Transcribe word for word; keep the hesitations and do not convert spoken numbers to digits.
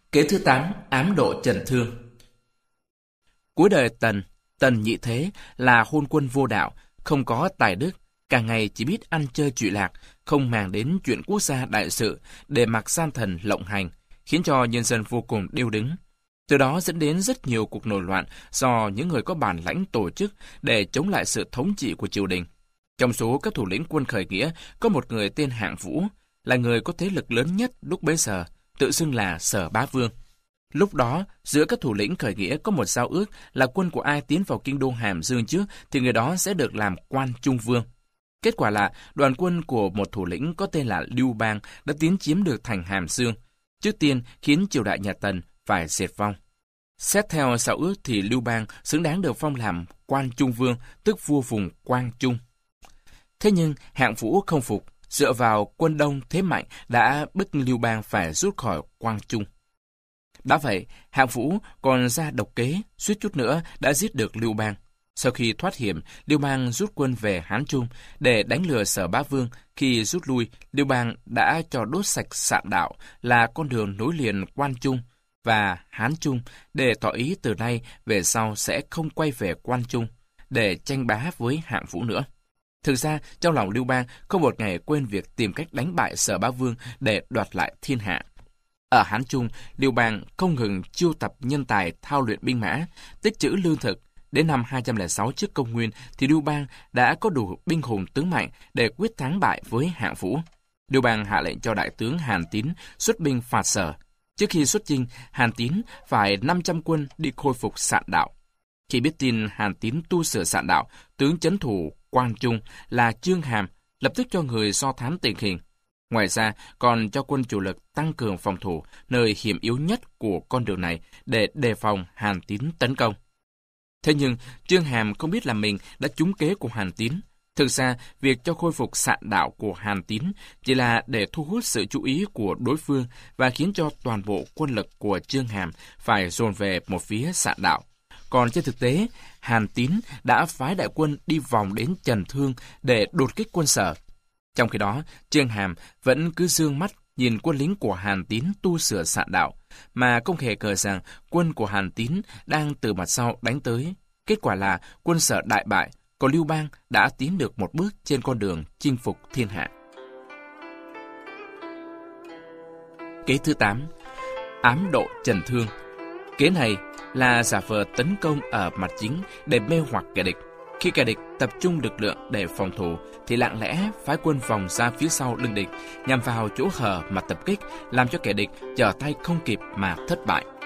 Kế thứ tám, ám độ Trần Thương. Cuối đời Tần, Tần Nhị Thế là hôn quân vô đạo, không có tài đức, cả ngày chỉ biết ăn chơi trụy lạc, không màng đến chuyện quốc gia đại sự, để mặc gian thần lộng hành, khiến cho nhân dân vô cùng điêu đứng. Từ đó dẫn đến rất nhiều cuộc nổi loạn do những người có bản lãnh tổ chức để chống lại sự thống trị của triều đình. Trong số các thủ lĩnh quân khởi nghĩa, có một người tên Hạng Vũ, là người có thế lực lớn nhất lúc bấy giờ, tự xưng là Sở Bá Vương. Lúc đó, giữa các thủ lĩnh khởi nghĩa có một giao ước là quân của ai tiến vào kinh đô Hàm Dương trước thì người đó sẽ được làm quan trung vương. Kết quả là đoàn quân của một thủ lĩnh có tên là Lưu Bang đã tiến chiếm được thành Hàm Dương, trước tiên khiến triều đại nhà Tần phải diệt vong. Xét theo giao ước thì Lưu Bang xứng đáng được phong làm quan trung vương, tức vua vùng Quang Trung. Thế nhưng Hạng Vũ không phục, dựa vào quân đông thế mạnh đã bức Lưu Bang phải rút khỏi Quang Trung. Đã vậy, Hạng Vũ còn ra độc kế, suýt chút nữa đã giết được Lưu Bang. Sau khi thoát hiểm, Lưu Bang rút quân về Hán Trung để đánh lừa Sở Bá Vương. Khi rút lui, Lưu Bang đã cho đốt sạch Sạn Đạo là con đường nối liền Quan Trung và Hán Trung để tỏ ý từ nay về sau sẽ không quay về Quan Trung để tranh bá với Hạng Vũ nữa. Thực ra, trong lòng Lưu Bang không một ngày quên việc tìm cách đánh bại Sở Bá Vương để đoạt lại thiên hạ. Ở Hán Trung, Lưu Bang không ngừng chiêu tập nhân tài thao luyện binh mã, tích trữ lương thực. Đến năm hai trăm lẻ sáu trước công nguyên thì Lưu Bang đã có đủ binh hùng tướng mạnh để quyết thắng bại với Hạng Vũ. Lưu Bang hạ lệnh cho đại tướng Hàn Tín xuất binh phạt Sở. Trước khi xuất chinh, Hàn Tín phải năm trăm quân đi khôi phục Sạn Đạo. Khi biết tin Hàn Tín tu sửa Sạn Đạo, tướng trấn thủ Quang Trung là Chương Hàm lập tức cho người do thám tình hình. Ngoài ra, còn cho quân chủ lực tăng cường phòng thủ nơi hiểm yếu nhất của con đường này để đề phòng Hàn Tín tấn công. Thế nhưng, Chương Hàm không biết là mình đã trúng kế của Hàn Tín. Thực ra, việc cho khôi phục Sạn Đạo của Hàn Tín chỉ là để thu hút sự chú ý của đối phương và khiến cho toàn bộ quân lực của Chương Hàm phải dồn về một phía Sạn Đạo. Còn trên thực tế, Hàn Tín đã phái đại quân đi vòng đến Trần Thương để đột kích quân Sở. Trong khi đó, Chương Hàm vẫn cứ dương mắt nhìn quân lính của Hàn Tín tu sửa Sạn Đạo, mà không hề ngờ rằng quân của Hàn Tín đang từ mặt sau đánh tới. Kết quả là quân Sở đại bại, còn Lưu Bang đã tiến được một bước trên con đường chinh phục thiên hạ. Kế thứ tám, ám độ Trần Thương. Kế này là giả vờ tấn công ở mặt chính để mê hoặc kẻ địch. Khi kẻ địch tập trung lực lượng để phòng thủ, thì lặng lẽ phái quân vòng ra phía sau lưng địch, nhằm vào chỗ hở mà tập kích, làm cho kẻ địch trở tay không kịp mà thất bại.